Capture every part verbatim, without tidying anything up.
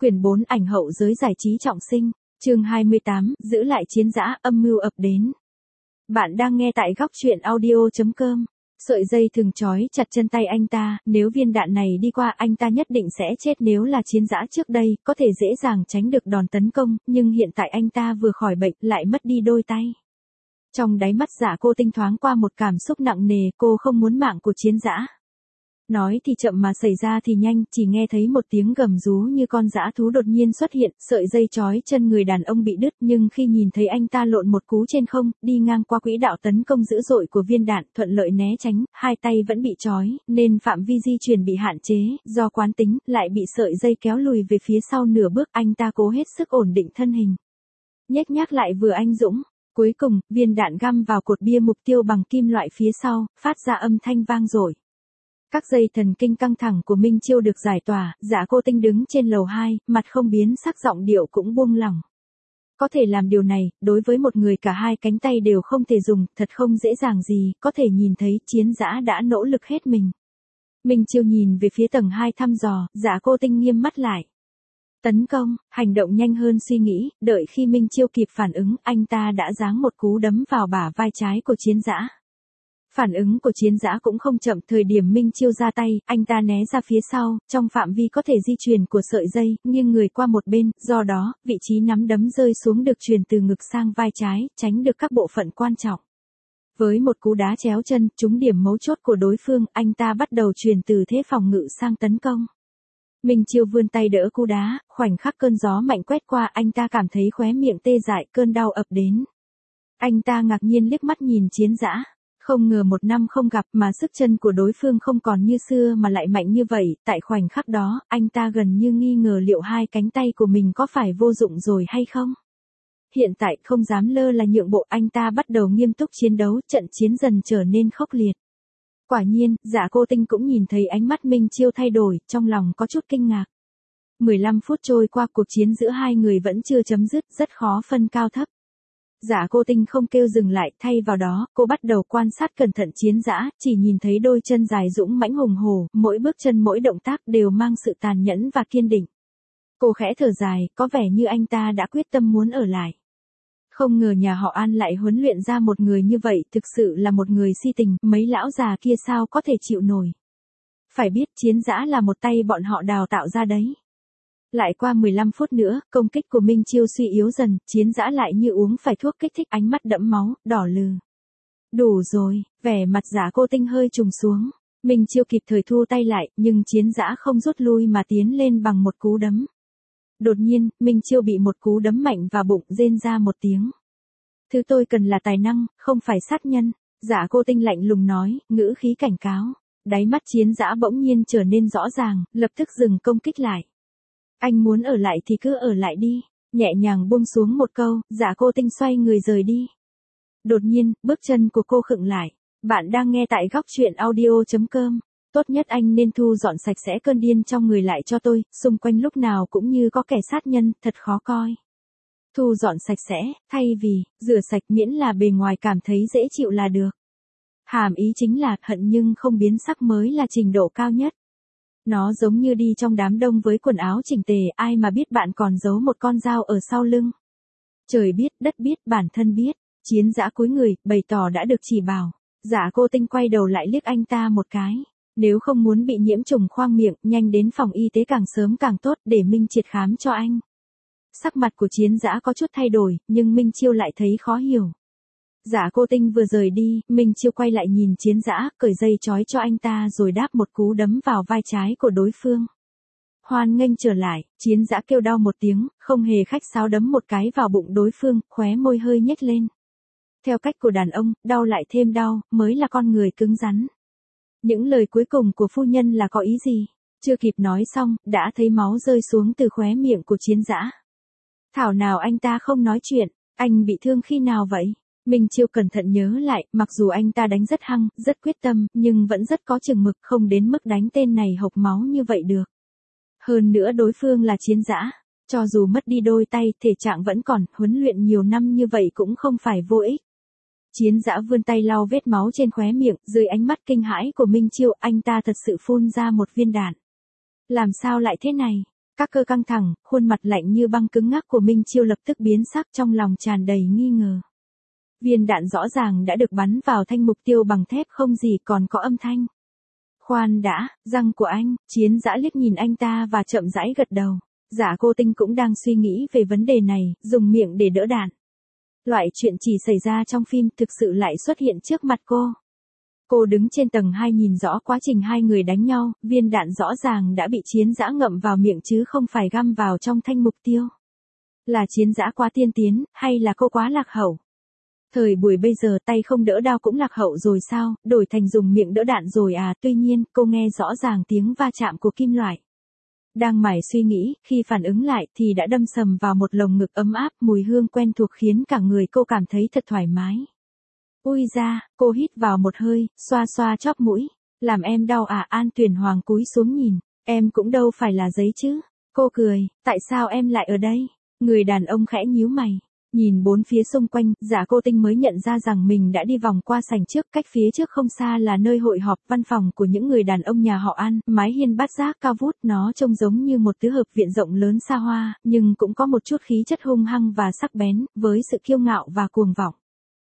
Quyển bốn ảnh hậu giới giải trí trọng sinh, chương hai mươi tám, giữ lại chiến dã, âm mưu ập đến. Bạn đang nghe tại góc truyện audio chấm com. Sợi dây thừng trói chặt chân tay anh ta, nếu viên đạn này đi qua anh ta nhất định sẽ chết. Nếu là chiến dã trước đây, có thể dễ dàng tránh được đòn tấn công, nhưng hiện tại anh ta vừa khỏi bệnh, lại mất đi đôi tay. Trong đáy mắt Dạ Cô Tinh thoáng qua một cảm xúc nặng nề, cô không muốn mạng của chiến dã. Nói thì chậm mà xảy ra thì nhanh, chỉ nghe thấy một tiếng gầm rú như con dã thú đột nhiên xuất hiện, sợi dây trói chân người đàn ông bị đứt, nhưng khi nhìn thấy anh ta lộn một cú trên không, đi ngang qua quỹ đạo tấn công dữ dội của viên đạn, thuận lợi né tránh, hai tay vẫn bị trói, nên phạm vi di chuyển bị hạn chế, do quán tính, lại bị sợi dây kéo lùi về phía sau nửa bước, anh ta cố hết sức ổn định thân hình. Nhếch nhác lại vừa anh dũng. Cuối cùng, viên đạn găm vào cột bia mục tiêu bằng kim loại phía sau, phát ra âm thanh vang dội. Các dây thần kinh căng thẳng của Minh Chiêu được giải tỏa, Dạ Cô Tinh đứng trên lầu hai, mặt không biến sắc, giọng điệu cũng buông lỏng. Có thể làm điều này, đối với một người cả hai cánh tay đều không thể dùng, thật không dễ dàng gì, có thể nhìn thấy chiến dã đã nỗ lực hết mình. Minh Chiêu nhìn về phía tầng hai thăm dò, Dạ Cô Tinh nghiêm mắt lại. Tấn công, hành động nhanh hơn suy nghĩ, đợi khi Minh Chiêu kịp phản ứng, anh ta đã giáng một cú đấm vào bả vai trái của chiến dã. Phản ứng của chiến dã cũng không chậm, thời điểm Minh Chiêu ra tay, anh ta né ra phía sau, trong phạm vi có thể di chuyển của sợi dây, nghiêng người qua một bên, do đó, vị trí nắm đấm rơi xuống được truyền từ ngực sang vai trái, tránh được các bộ phận quan trọng. Với một cú đá chéo chân, trúng điểm mấu chốt của đối phương, anh ta bắt đầu chuyển từ thế phòng ngự sang tấn công. Minh Chiêu vươn tay đỡ cú đá, khoảnh khắc cơn gió mạnh quét qua, anh ta cảm thấy khóe miệng tê dại, cơn đau ập đến. Anh ta ngạc nhiên liếc mắt nhìn chiến dã. Không ngờ một năm không gặp mà sức chân của đối phương không còn như xưa mà lại mạnh như vậy, tại khoảnh khắc đó, anh ta gần như nghi ngờ liệu hai cánh tay của mình có phải vô dụng rồi hay không. Hiện tại không dám lơ là nhượng bộ, anh ta bắt đầu nghiêm túc chiến đấu, trận chiến dần trở nên khốc liệt. Quả nhiên, Dạ Cô Tinh cũng nhìn thấy ánh mắt Minh Chiêu thay đổi, trong lòng có chút kinh ngạc. mười lăm phút trôi qua, cuộc chiến giữa hai người vẫn chưa chấm dứt, rất khó phân cao thấp. Dạ Cô Tinh không kêu dừng lại, thay vào đó, cô bắt đầu quan sát cẩn thận chiến dã, chỉ nhìn thấy đôi chân dài dũng mãnh hùng hổ, mỗi bước chân mỗi động tác đều mang sự tàn nhẫn và kiên định. Cô khẽ thở dài, có vẻ như anh ta đã quyết tâm muốn ở lại. Không ngờ nhà họ An lại huấn luyện ra một người như vậy, thực sự là một người si tình, mấy lão già kia sao có thể chịu nổi. Phải biết chiến dã là một tay bọn họ đào tạo ra đấy. Lại qua mười lăm phút nữa, công kích của Minh Chiêu suy yếu dần, chiến dã lại như uống phải thuốc kích thích, ánh mắt đẫm máu, đỏ lừ. Đủ rồi, vẻ mặt Dạ Cô Tinh hơi trùng xuống. Minh Chiêu kịp thời thu tay lại, nhưng chiến dã không rút lui mà tiến lên bằng một cú đấm. Đột nhiên, Minh Chiêu bị một cú đấm mạnh vào bụng, rên ra một tiếng. Thứ tôi cần là tài năng, không phải sát nhân. Dạ Cô Tinh lạnh lùng nói, ngữ khí cảnh cáo. Đáy mắt chiến dã bỗng nhiên trở nên rõ ràng, lập tức dừng công kích lại. Anh muốn ở lại thì cứ ở lại đi. Nhẹ nhàng buông xuống một câu, Dạ Cô Tinh xoay người rời đi. Đột nhiên, bước chân của cô khựng lại. Bạn đang nghe tại góc truyện audio chấm com. Tốt nhất anh nên thu dọn sạch sẽ cơn điên trong người lại cho tôi, xung quanh lúc nào cũng như có kẻ sát nhân, thật khó coi. Thu dọn sạch sẽ, thay vì, rửa sạch miễn là bề ngoài cảm thấy dễ chịu là được. Hàm ý chính là, hận nhưng không biến sắc mới là trình độ cao nhất. Nó giống như đi trong đám đông với quần áo chỉnh tề, ai mà biết bạn còn giấu một con dao ở sau lưng. Trời biết, đất biết, bản thân biết. Chiến dã cúi người, bày tỏ đã được chỉ bảo. Dạ Cô Tinh quay đầu lại liếc anh ta một cái. Nếu không muốn bị nhiễm trùng khoang miệng, nhanh đến phòng y tế càng sớm càng tốt, để Minh triệt khám cho anh. Sắc mặt của chiến dã có chút thay đổi, nhưng Minh Chiêu lại thấy khó hiểu. Dạ Cô Tinh vừa rời đi, Minh Chiêu quay lại nhìn chiến dã, cởi dây trói cho anh ta rồi đáp một cú đấm vào vai trái của đối phương. Hoan nghênh trở lại, chiến dã kêu đau một tiếng, không hề khách sáo đấm một cái vào bụng đối phương, khóe môi hơi nhếch lên. Theo cách của đàn ông, đau lại thêm đau, mới là con người cứng rắn. Những lời cuối cùng của phu nhân là có ý gì? Chưa kịp nói xong, đã thấy máu rơi xuống từ khóe miệng của chiến dã. Thảo nào anh ta không nói chuyện, anh bị thương khi nào vậy? Minh Chiêu cẩn thận nhớ lại, mặc dù anh ta đánh rất hăng, rất quyết tâm, nhưng vẫn rất có chừng mực, không đến mức đánh tên này hộc máu như vậy được. Hơn nữa đối phương là chiến dã, cho dù mất đi đôi tay, thể trạng vẫn còn, huấn luyện nhiều năm như vậy cũng không phải vô ích. Chiến dã vươn tay lau vết máu trên khóe miệng, dưới ánh mắt kinh hãi của Minh Chiêu, anh ta thật sự phun ra một viên đạn. Làm sao lại thế này? Các cơ căng thẳng, khuôn mặt lạnh như băng cứng ngắc của Minh Chiêu lập tức biến sắc, trong lòng tràn đầy nghi ngờ. Viên đạn rõ ràng đã được bắn vào thanh mục tiêu bằng thép không gì còn có âm thanh. Khoan đã, răng của anh, Chiến Dã liếc nhìn anh ta và chậm rãi gật đầu. Dạ Cô Tinh cũng đang suy nghĩ về vấn đề này, dùng miệng để đỡ đạn. Loại chuyện chỉ xảy ra trong phim thực sự lại xuất hiện trước mặt cô. Cô đứng trên tầng hai nhìn rõ quá trình hai người đánh nhau, viên đạn rõ ràng đã bị Chiến Dã ngậm vào miệng chứ không phải găm vào trong thanh mục tiêu. Là Chiến Dã quá tiên tiến, hay là cô quá lạc hậu? Thời buổi bây giờ tay không đỡ đao cũng lạc hậu rồi sao, đổi thành dùng miệng đỡ đạn rồi à, tuy nhiên cô nghe rõ ràng tiếng va chạm của kim loại. Đang mải suy nghĩ, khi phản ứng lại thì đã đâm sầm vào một lồng ngực ấm áp, mùi hương quen thuộc khiến cả người cô cảm thấy thật thoải mái. Ui da, cô hít vào một hơi, xoa xoa chóp mũi. Làm em đau à? An Tuyền Hoàng cúi xuống nhìn, em cũng đâu phải là giấy chứ. Cô cười, tại sao em lại ở đây? Người đàn ông khẽ nhíu mày. Nhìn bốn phía xung quanh, Dạ Cô Tinh mới nhận ra rằng mình đã đi vòng qua sảnh trước, cách phía trước không xa là nơi hội họp văn phòng của những người đàn ông nhà họ An, mái hiên bát giác cao vút, nó trông giống như một tứ hợp viện rộng lớn xa hoa, nhưng cũng có một chút khí chất hung hăng và sắc bén, với sự kiêu ngạo và cuồng vọng.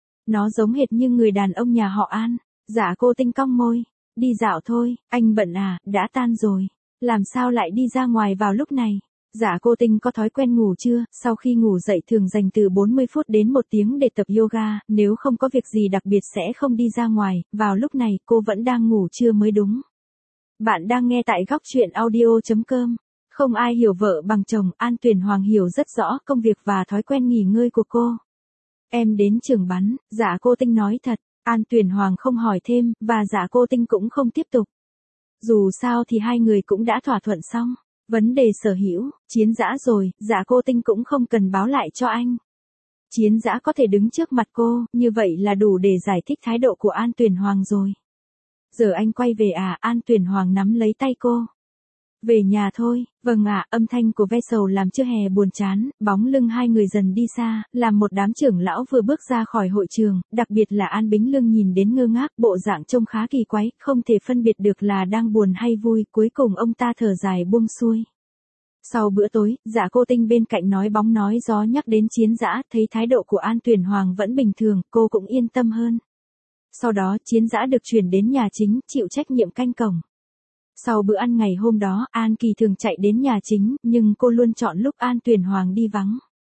Nó giống hệt như người đàn ông nhà họ An. Dạ Cô Tinh cong môi, đi dạo thôi, anh bận à, đã tan rồi, làm sao lại đi ra ngoài vào lúc này? Dạ Cô Tinh có thói quen ngủ trưa, sau khi ngủ dậy thường dành từ bốn mươi phút đến một tiếng để tập yoga, nếu không có việc gì đặc biệt sẽ không đi ra ngoài, vào lúc này cô vẫn đang ngủ trưa mới đúng. Bạn đang nghe tại góc truyện audio chấm com. Không ai hiểu vợ bằng chồng, An Tuyền Hoàng hiểu rất rõ công việc và thói quen nghỉ ngơi của cô. Em đến trường bắn, Dạ Cô Tinh nói thật, An Tuyền Hoàng không hỏi thêm, và Dạ Cô Tinh cũng không tiếp tục. Dù sao thì hai người cũng đã thỏa thuận xong. Vấn đề sở hữu, Chiến Dã rồi, Dạ Cô Tinh cũng không cần báo lại cho anh. Chiến Dã có thể đứng trước mặt cô, như vậy là đủ để giải thích thái độ của An Tuyền Hoàng rồi. Giờ anh quay về à? An Tuyền Hoàng nắm lấy tay cô. Về nhà thôi, vâng ạ, âm thanh của ve sầu làm Trưa Hè buồn chán, bóng lưng hai người dần đi xa, làm một đám trưởng lão vừa bước ra khỏi hội trường, đặc biệt là An Bính Lương nhìn đến ngơ ngác, bộ dạng trông khá kỳ quái, không thể phân biệt được là đang buồn hay vui, cuối cùng ông ta thở dài buông xuôi. Sau bữa tối, Dạ Cô Tinh bên cạnh nói bóng nói gió nhắc đến Chiến Dã, thấy thái độ của An Tuyền Hoàng vẫn bình thường, cô cũng yên tâm hơn. Sau đó Chiến Dã được chuyển đến nhà chính, chịu trách nhiệm canh cổng. Sau bữa ăn ngày hôm đó, An Kỳ thường chạy đến nhà chính, nhưng cô luôn chọn lúc An Tuyền Hoàng đi vắng.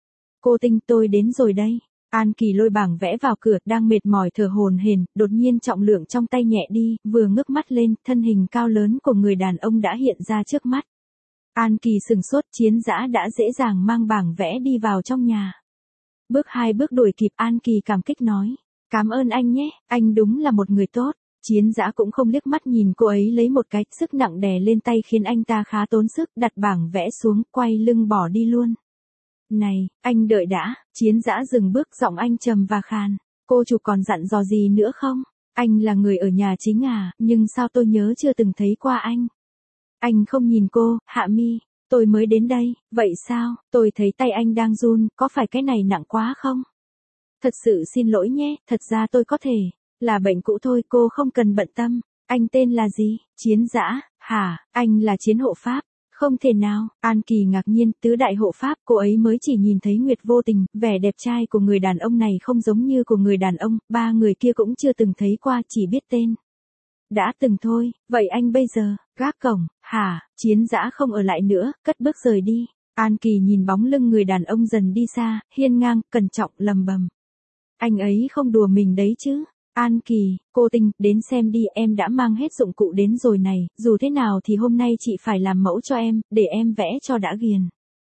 Cô Tinh, tôi đến rồi đây. An Kỳ lôi bảng vẽ vào cửa, đang mệt mỏi thở hổn hển, đột nhiên trọng lượng trong tay nhẹ đi, vừa ngước mắt lên, thân hình cao lớn của người đàn ông đã hiện ra trước mắt. An Kỳ sừng sốt, Chiến Dã đã dễ dàng mang bảng vẽ đi vào trong nhà. Bước hai bước đuổi kịp, An Kỳ cảm kích nói. Cảm ơn anh nhé, anh đúng là một người tốt. Chiến Dã cũng không liếc mắt nhìn cô ấy lấy một cái, sức nặng đè lên tay khiến anh ta khá tốn sức, đặt bảng vẽ xuống, quay lưng bỏ đi luôn. Này, anh đợi đã, Chiến Dã dừng bước, giọng anh trầm và khàn. Cô chủ còn dặn dò gì nữa không? Anh là người ở nhà chính à, nhưng sao tôi nhớ chưa từng thấy qua anh? Anh không nhìn cô, Hạ Mi, tôi mới đến đây, vậy sao, tôi thấy tay anh đang run, có phải cái này nặng quá không? Thật sự xin lỗi nhé, thật ra tôi có thể, là bệnh cũ thôi, cô không cần bận tâm. Anh tên là gì? Chiến Dã, hả, anh là Chiến hộ pháp? Không thể nào, An Kỳ ngạc nhiên, tứ đại hộ pháp, cô ấy mới chỉ nhìn thấy Nguyệt Vô Tình, vẻ đẹp trai của người đàn ông này không giống như của người đàn ông, ba người kia cũng chưa từng thấy qua, chỉ biết tên. Đã từng thôi, vậy anh bây giờ, gác cổng, hả, Chiến Dã không ở lại nữa, cất bước rời đi. An Kỳ nhìn bóng lưng người đàn ông dần đi xa, hiên ngang, cẩn trọng, lầm bầm. Anh ấy không đùa mình đấy chứ. An Kỳ, cô Tinh, đến xem đi, em đã mang hết dụng cụ đến rồi này, dù thế nào thì hôm nay chị phải làm mẫu cho em, để em vẽ cho đã ghiền.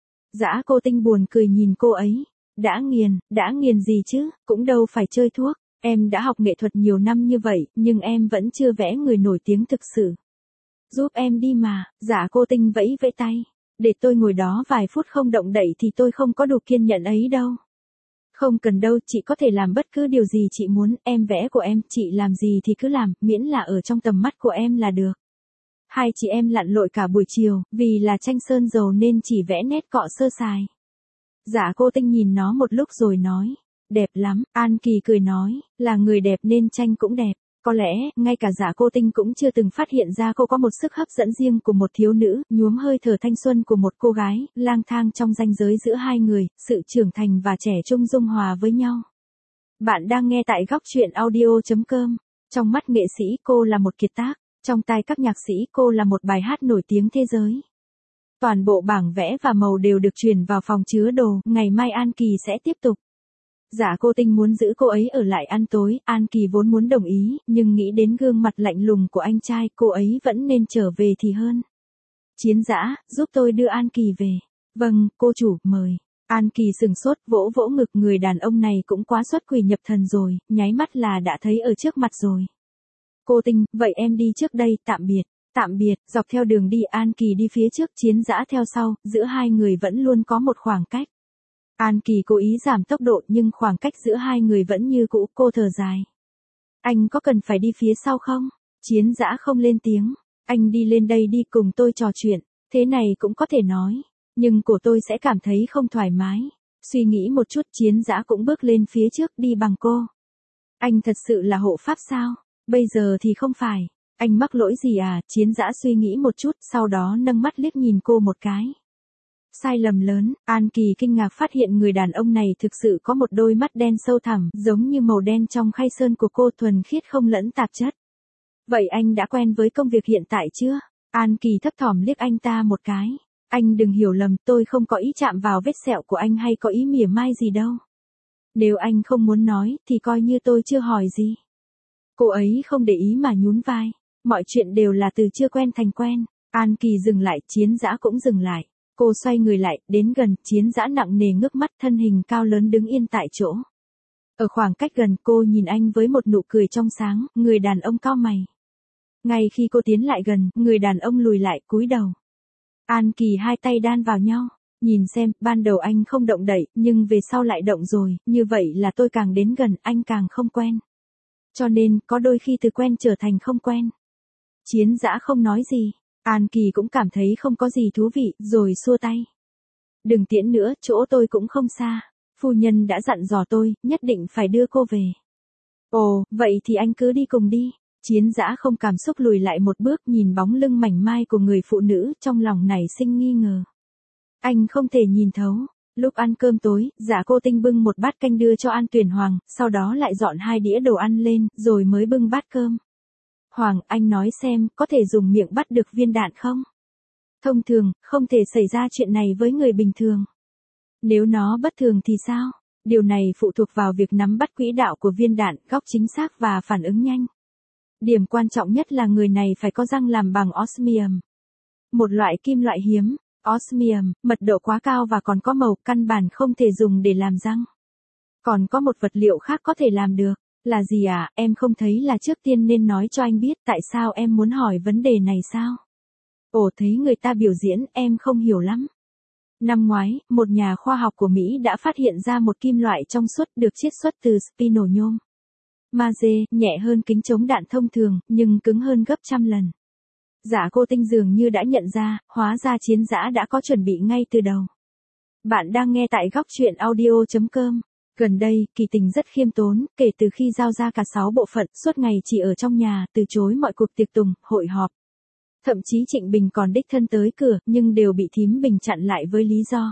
Dã Cô Tinh buồn cười nhìn cô ấy. Đã nghiền, đã nghiền gì chứ, cũng đâu phải chơi thuốc. Em đã học nghệ thuật nhiều năm như vậy, nhưng em vẫn chưa vẽ người nổi tiếng thực sự. Giúp em đi mà, Dã Cô Tinh vẫy vẫy tay. Để tôi ngồi đó vài phút không động đậy thì tôi không có đủ kiên nhẫn ấy đâu. Không cần đâu, chị có thể làm bất cứ điều gì chị muốn, em vẽ của em, chị làm gì thì cứ làm, miễn là ở trong tầm mắt của em là được. Hai chị em lặn lội cả buổi chiều, vì là tranh sơn dầu nên chỉ vẽ nét cọ sơ sài. Dã Cô Tinh nhìn nó một lúc rồi nói, đẹp lắm, An Kỳ cười nói, là người đẹp nên tranh cũng đẹp. Có lẽ, ngay cả Dạ Cô Tinh cũng chưa từng phát hiện ra cô có một sức hấp dẫn riêng của một thiếu nữ, nhuốm hơi thở thanh xuân của một cô gái, lang thang trong ranh giới giữa hai người, sự trưởng thành và trẻ trung dung hòa với nhau. Bạn đang nghe tại góc truyện audio chấm com. Trong mắt nghệ sĩ cô là một kiệt tác, trong tai các nhạc sĩ cô là một bài hát nổi tiếng thế giới. Toàn bộ bảng vẽ và màu đều được chuyển vào phòng chứa đồ, ngày mai An Kỳ sẽ tiếp tục. Dạ Cô Tinh muốn giữ cô ấy ở lại ăn tối, An Kỳ vốn muốn đồng ý, nhưng nghĩ đến gương mặt lạnh lùng của anh trai, cô ấy vẫn nên trở về thì hơn. Chiến Dã, giúp tôi đưa An Kỳ về. Vâng, cô chủ, mời. An Kỳ sừng sốt, vỗ vỗ ngực, người đàn ông này cũng quá xuất quỷ nhập thần rồi, nháy mắt là đã thấy ở trước mặt rồi. Cô Tinh, vậy em đi trước đây, tạm biệt. Tạm biệt, dọc theo đường đi An Kỳ đi phía trước, Chiến Dã theo sau, giữa hai người vẫn luôn có một khoảng cách. An Kỳ cố ý giảm tốc độ nhưng khoảng cách giữa hai người vẫn như cũ, cô thở dài. Anh có cần phải đi phía sau không? Chiến Dã không lên tiếng. Anh đi lên đây đi cùng tôi trò chuyện, thế này cũng có thể nói, nhưng cổ tôi sẽ cảm thấy không thoải mái. Suy nghĩ một chút Chiến Dã cũng bước lên phía trước đi bằng cô. Anh thật sự là hộ pháp sao? Bây giờ thì không phải. Anh mắc lỗi gì à? Chiến Dã suy nghĩ một chút, sau đó nâng mắt liếc nhìn cô một cái. Sai lầm lớn, An Kỳ kinh ngạc phát hiện người đàn ông này thực sự có một đôi mắt đen sâu thẳm, giống như màu đen trong khay sơn của cô, thuần khiết không lẫn tạp chất. Vậy anh đã quen với công việc hiện tại chưa? An Kỳ thấp thỏm liếc anh ta một cái. Anh đừng hiểu lầm, tôi không có ý chạm vào vết sẹo của anh hay có ý mỉa mai gì đâu. Nếu anh không muốn nói, thì coi như tôi chưa hỏi gì. Cô ấy không để ý mà nhún vai. Mọi chuyện đều là từ chưa quen thành quen. An Kỳ dừng lại, Chiến Dã cũng dừng lại. Cô xoay người lại, đến gần, Chiến Dã nặng nề ngước mắt, thân hình cao lớn đứng yên tại chỗ. Ở khoảng cách gần, cô nhìn anh với một nụ cười trong sáng, người đàn ông cau mày. Ngay khi cô tiến lại gần, người đàn ông lùi lại, cúi đầu. An Kỳ hai tay đan vào nhau, nhìn xem, ban đầu anh không động đậy, nhưng về sau lại động rồi, như vậy là tôi càng đến gần, anh càng không quen. Cho nên, có đôi khi từ quen trở thành không quen. Chiến Dã không nói gì. An Kỳ cũng cảm thấy không có gì thú vị, rồi xua tay. Đừng tiễn nữa, chỗ tôi cũng không xa. Phu nhân đã dặn dò tôi, nhất định phải đưa cô về. Ồ, vậy thì anh cứ đi cùng đi. Chiến Dã không cảm xúc lùi lại một bước, nhìn bóng lưng mảnh mai của người phụ nữ, trong lòng nảy sinh nghi ngờ. Anh không thể nhìn thấu. Lúc ăn cơm tối, Dạ Cô Tinh bưng một bát canh đưa cho An Tuyển Hoàng, sau đó lại dọn hai đĩa đồ ăn lên, rồi mới bưng bát cơm. Hoàng, anh nói xem, có thể dùng miệng bắt được viên đạn không? Thông thường, không thể xảy ra chuyện này với người bình thường. Nếu nó bất thường thì sao? Điều này phụ thuộc vào việc nắm bắt quỹ đạo của viên đạn, góc chính xác và phản ứng nhanh. Điểm quan trọng nhất là người này phải có răng làm bằng osmium. Một loại kim loại hiếm. Osmium, mật độ quá cao và còn có màu, căn bản không thể dùng để làm răng. Còn có một vật liệu khác có thể làm được. Là gì à, em không thấy là trước tiên nên nói cho anh biết tại sao em muốn hỏi vấn đề này sao? Ồ, thấy người ta biểu diễn, em không hiểu lắm. Năm ngoái, một nhà khoa học của Mỹ đã phát hiện ra một kim loại trong suốt được chiết xuất từ spinel nhôm. Magie, nhẹ hơn kính chống đạn thông thường, nhưng cứng hơn gấp trăm lần. Dạ Cô Tinh dường như đã nhận ra, hóa ra Chiến Dã đã có chuẩn bị ngay từ đầu. Bạn đang nghe tại góc truyện audio chấm com. Gần đây, Kỳ Tình rất khiêm tốn, kể từ khi giao ra cả sáu bộ phận, suốt ngày chỉ ở trong nhà, từ chối mọi cuộc tiệc tùng, hội họp. Thậm chí Trịnh Bình còn đích thân tới cửa, nhưng đều bị thím Bình chặn lại với lý do.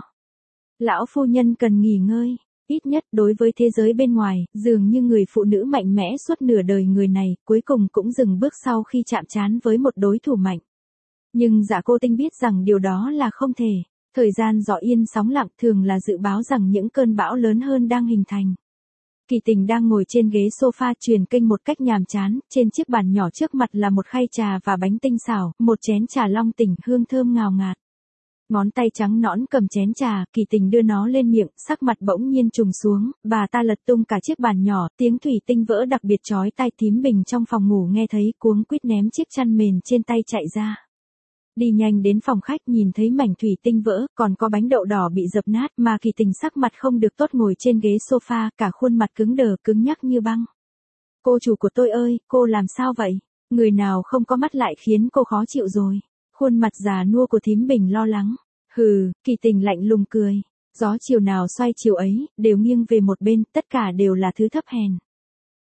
Lão phu nhân cần nghỉ ngơi. Ít nhất đối với thế giới bên ngoài, dường như người phụ nữ mạnh mẽ suốt nửa đời người này, cuối cùng cũng dừng bước sau khi chạm trán với một đối thủ mạnh. Nhưng Dạ Cô Tinh biết rằng điều đó là không thể. Thời gian gió yên sóng lặng thường là dự báo rằng những cơn bão lớn hơn đang hình thành. Kỳ Tình đang ngồi trên ghế sofa truyền kênh một cách nhàm chán, trên chiếc bàn nhỏ trước mặt là một khay trà và bánh tinh xào, một chén trà long tỉnh hương thơm ngào ngạt. Ngón tay trắng nõn cầm chén trà, Kỳ Tình đưa nó lên miệng, sắc mặt bỗng nhiên trùng xuống, bà ta lật tung cả chiếc bàn nhỏ, tiếng thủy tinh vỡ đặc biệt chói tai, thím Bình trong phòng ngủ nghe thấy, cuống quýt ném chiếc chăn mền trên tay chạy ra. Đi nhanh đến phòng khách nhìn thấy mảnh thủy tinh vỡ, còn có bánh đậu đỏ bị dập nát mà Kỳ Tình sắc mặt không được tốt ngồi trên ghế sofa, cả khuôn mặt cứng đờ, cứng nhắc như băng. Cô chủ của tôi ơi, cô làm sao vậy? Người nào không có mắt lại khiến cô khó chịu rồi. Khuôn mặt già nua của thím Bình lo lắng. Hừ, Kỳ Tình lạnh lùng cười. Gió chiều nào xoay chiều ấy, đều nghiêng về một bên, tất cả đều là thứ thấp hèn.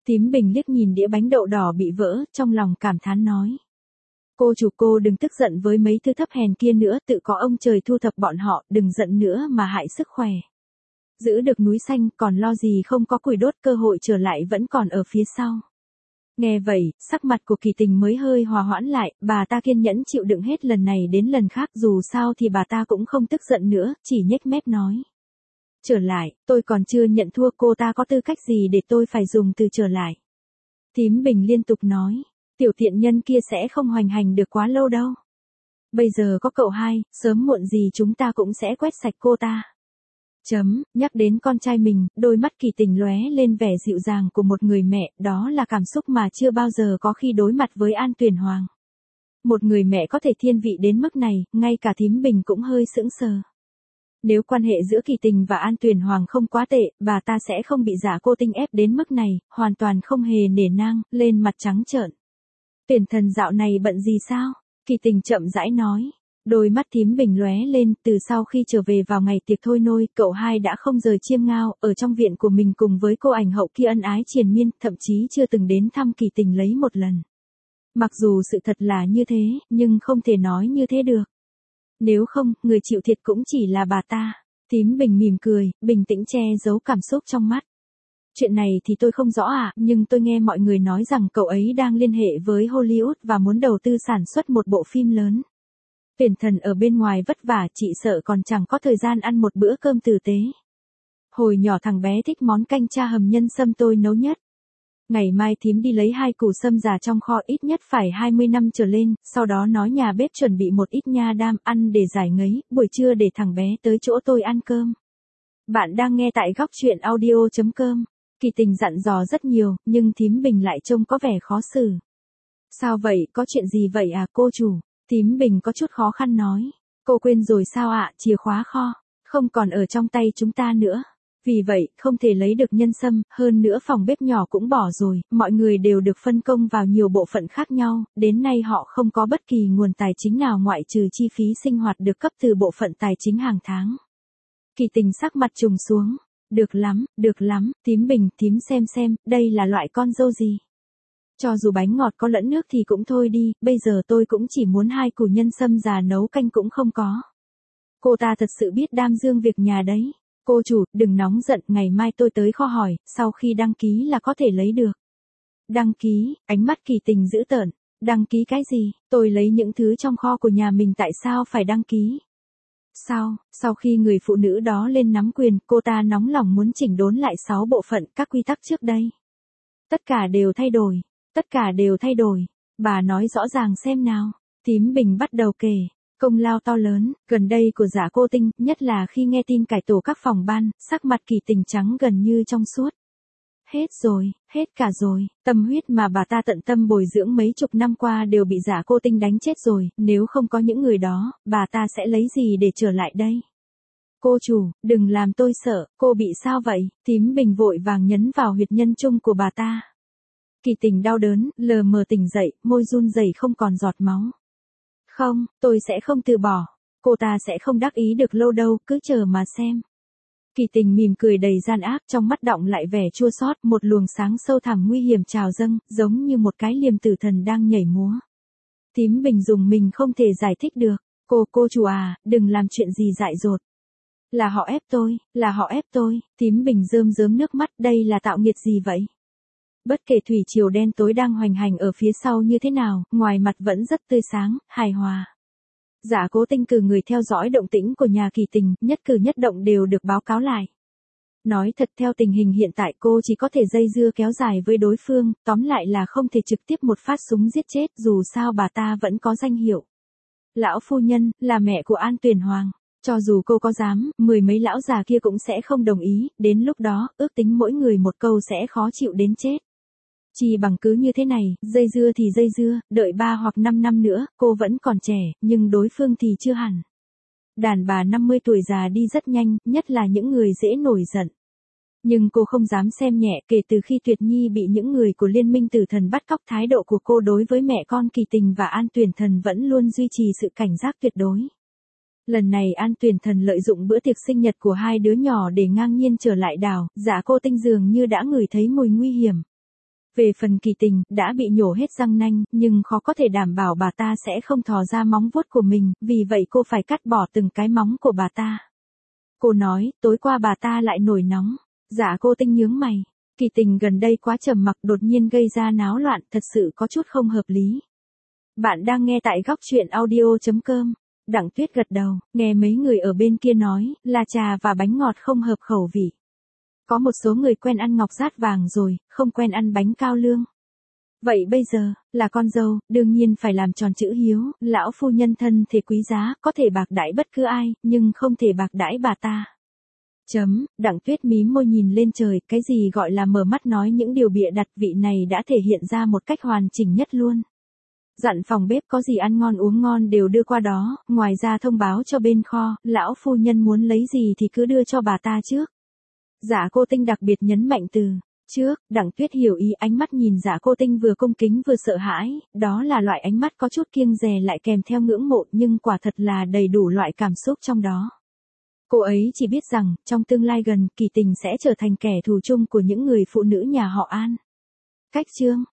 Thím Bình liếc nhìn đĩa bánh đậu đỏ bị vỡ, trong lòng cảm thán nói. Cô chủ cô đừng tức giận với mấy thứ thấp hèn kia nữa, tự có ông trời thu thập bọn họ, đừng giận nữa mà hại sức khỏe. Giữ được núi xanh, còn lo gì không có củi đốt, cơ hội trở lại vẫn còn ở phía sau. Nghe vậy, sắc mặt của Kỳ Tình mới hơi hòa hoãn lại, bà ta kiên nhẫn chịu đựng hết lần này đến lần khác, dù sao thì bà ta cũng không tức giận nữa, chỉ nhếch mép nói. Trở lại, tôi còn chưa nhận thua, cô ta có tư cách gì để tôi phải dùng từ trở lại. Thím Bình liên tục nói, tiểu tiện nhân kia sẽ không hoành hành được quá lâu đâu. Bây giờ có cậu hai, sớm muộn gì chúng ta cũng sẽ quét sạch cô ta. Chấm, nhắc đến con trai mình, đôi mắt Kỳ Tình lóe lên vẻ dịu dàng của một người mẹ, đó là cảm xúc mà chưa bao giờ có khi đối mặt với An Tuyền Hoàng. Một người mẹ có thể thiên vị đến mức này, ngay cả thím Bình cũng hơi sững sờ. Nếu quan hệ giữa Kỳ Tình và An Tuyền Hoàng không quá tệ, bà ta sẽ không bị giả cô tinh ép đến mức này, hoàn toàn không hề nể nang, lên mặt trắng trợn. Tuyển thần dạo này bận gì sao? Kỳ Tình chậm rãi nói. Đôi mắt thím Bình lóe lên, từ sau khi trở về vào ngày tiệc thôi nôi, cậu hai đã không rời Chiêm Ngao, ở trong viện của mình cùng với cô ảnh hậu kia ân ái triền miên, thậm chí chưa từng đến thăm Kỳ Tình lấy một lần. Mặc dù sự thật là như thế, nhưng không thể nói như thế được. Nếu không, người chịu thiệt cũng chỉ là bà ta. Thím Bình mỉm cười, bình tĩnh che giấu cảm xúc trong mắt. Chuyện này thì tôi không rõ ạ, à, nhưng tôi nghe mọi người nói rằng cậu ấy đang liên hệ với Hollywood và muốn đầu tư sản xuất một bộ phim lớn. Tuyển thần ở bên ngoài vất vả, chị sợ còn chẳng có thời gian ăn một bữa cơm tử tế. Hồi nhỏ thằng bé thích món canh cha hầm nhân sâm tôi nấu nhất. Ngày mai thím đi lấy hai củ sâm già trong kho, ít nhất phải hai mươi năm trở lên, sau đó nói nhà bếp chuẩn bị một ít nha đam ăn để giải ngấy, buổi trưa để thằng bé tới chỗ tôi ăn cơm. Bạn đang nghe tại góc truyện audio chấm com. Kỳ Tình dặn dò rất nhiều, nhưng thím Bình lại trông có vẻ khó xử. Sao vậy, có chuyện gì vậy à cô chủ? Thím Bình có chút khó khăn nói. Cô quên rồi sao ạ, à, chìa khóa kho, không còn ở trong tay chúng ta nữa. Vì vậy, không thể lấy được nhân sâm, hơn nữa phòng bếp nhỏ cũng bỏ rồi, mọi người đều được phân công vào nhiều bộ phận khác nhau, đến nay họ không có bất kỳ nguồn tài chính nào ngoại trừ chi phí sinh hoạt được cấp từ bộ phận tài chính hàng tháng. Kỳ Tình sắc mặt trùng xuống. Được lắm, được lắm, thím Bình, thím xem xem, đây là loại con dâu gì? Cho dù bánh ngọt có lẫn nước thì cũng thôi đi, bây giờ tôi cũng chỉ muốn hai củ nhân sâm già nấu canh cũng không có. Cô ta thật sự biết đam dương việc nhà đấy. Cô chủ, đừng nóng giận, ngày mai tôi tới kho hỏi, sau khi đăng ký là có thể lấy được. Đăng ký, ánh mắt Kỳ Tình dữ tợn. Đăng ký cái gì, tôi lấy những thứ trong kho của nhà mình tại sao phải đăng ký? Sau, sau khi người phụ nữ đó lên nắm quyền, cô ta nóng lòng muốn chỉnh đốn lại sáu bộ phận các quy tắc trước đây. Tất cả đều thay đổi, tất cả đều thay đổi. Bà nói rõ ràng xem nào. Thím Bình bắt đầu kể. Công lao to lớn, gần đây của giả cô tinh, nhất là khi nghe tin cải tổ các phòng ban, sắc mặt Kỳ Tình trắng gần như trong suốt. Hết rồi, hết cả rồi, tâm huyết mà bà ta tận tâm bồi dưỡng mấy chục năm qua đều bị giả cô tinh đánh chết rồi, nếu không có những người đó, bà ta sẽ lấy gì để trở lại đây? Cô chủ, đừng làm tôi sợ, cô bị sao vậy? Thím Bình vội vàng nhấn vào huyệt nhân trung của bà ta. Kỳ Tình đau đớn, lờ mờ tỉnh dậy, môi run rẩy không còn giọt máu. Không, tôi sẽ không từ bỏ. Cô ta sẽ không đắc ý được lâu đâu, cứ chờ mà xem. Kỳ Tình mỉm cười đầy gian ác, trong mắt đọng lại vẻ chua xót, một luồng sáng sâu thẳm nguy hiểm trào dâng, giống như một cái liềm tử thần đang nhảy múa. Thím Bình dùng mình không thể giải thích được. Cô, cô chủ à, đừng làm chuyện gì dại dột. Là họ ép tôi, là họ ép tôi. Thím Bình rơm rớm nước mắt, đây là tạo nghiệt gì vậy? Bất kể thủy triều đen tối đang hoành hành ở phía sau như thế nào, ngoài mặt vẫn rất tươi sáng, hài hòa. Giả Cố Tinh cử người theo dõi động tĩnh của nhà Kỳ Tình, nhất cử nhất động đều được báo cáo lại. Nói thật, theo tình hình hiện tại cô chỉ có thể dây dưa kéo dài với đối phương, tóm lại là không thể trực tiếp một phát súng giết chết, dù sao bà ta vẫn có danh hiệu. Lão phu nhân, là mẹ của An Tuyền Hoàng. Cho dù cô có dám, mười mấy lão già kia cũng sẽ không đồng ý, đến lúc đó, ước tính mỗi người một câu sẽ khó chịu đến chết. Chỉ bằng cứ như thế này, dây dưa thì dây dưa, đợi ba hoặc năm năm nữa, cô vẫn còn trẻ, nhưng đối phương thì chưa hẳn. Đàn bà năm mươi tuổi già đi rất nhanh, nhất là những người dễ nổi giận. Nhưng cô không dám xem nhẹ, kể từ khi Tuyệt Nhi bị những người của Liên minh Tử Thần bắt cóc, thái độ của cô đối với mẹ con Kỳ Tình và An Tuyền Thần vẫn luôn duy trì sự cảnh giác tuyệt đối. Lần này An Tuyền Thần lợi dụng bữa tiệc sinh nhật của hai đứa nhỏ để ngang nhiên trở lại đảo, Giả Cô Tinh dường như đã ngửi thấy mùi nguy hiểm. Về phần Kỳ Tình, đã bị nhổ hết răng nanh, nhưng khó có thể đảm bảo bà ta sẽ không thò ra móng vuốt của mình, vì vậy cô phải cắt bỏ từng cái móng của bà ta. Cô nói, tối qua bà ta lại nổi nóng. Dạ cô Tinh nhướng mày. Kỳ Tình gần đây quá trầm mặc đột nhiên gây ra náo loạn, thật sự có chút không hợp lý. Bạn đang nghe tại góc truyện audio.com. Đặng Tuyết gật đầu, nghe mấy người ở bên kia nói, là trà và bánh ngọt không hợp khẩu vị. Có một số người quen ăn ngọc rát vàng rồi, không quen ăn bánh cao lương. Vậy bây giờ, là con dâu, đương nhiên phải làm tròn chữ hiếu, lão phu nhân thân thể quý giá, có thể bạc đãi bất cứ ai, nhưng không thể bạc đãi bà ta. Chấm, Đặng Tuyết mím môi nhìn lên trời, cái gì gọi là mở mắt nói những điều bịa đặt, vị này đã thể hiện ra một cách hoàn chỉnh nhất luôn. Dặn phòng bếp có gì ăn ngon uống ngon đều đưa qua đó, ngoài ra thông báo cho bên kho, lão phu nhân muốn lấy gì thì cứ đưa cho bà ta trước. Dạ cô Tinh đặc biệt nhấn mạnh từ trước, Đặng Tuyết hiểu ý, ánh mắt nhìn Dạ cô Tinh vừa cung kính vừa sợ hãi, đó là loại ánh mắt có chút kiêng dè lại kèm theo ngưỡng mộ, nhưng quả thật là đầy đủ loại cảm xúc trong đó. Cô ấy chỉ biết rằng, trong tương lai gần, Kỳ Tình sẽ trở thành kẻ thù chung của những người phụ nữ nhà họ An. Cách chương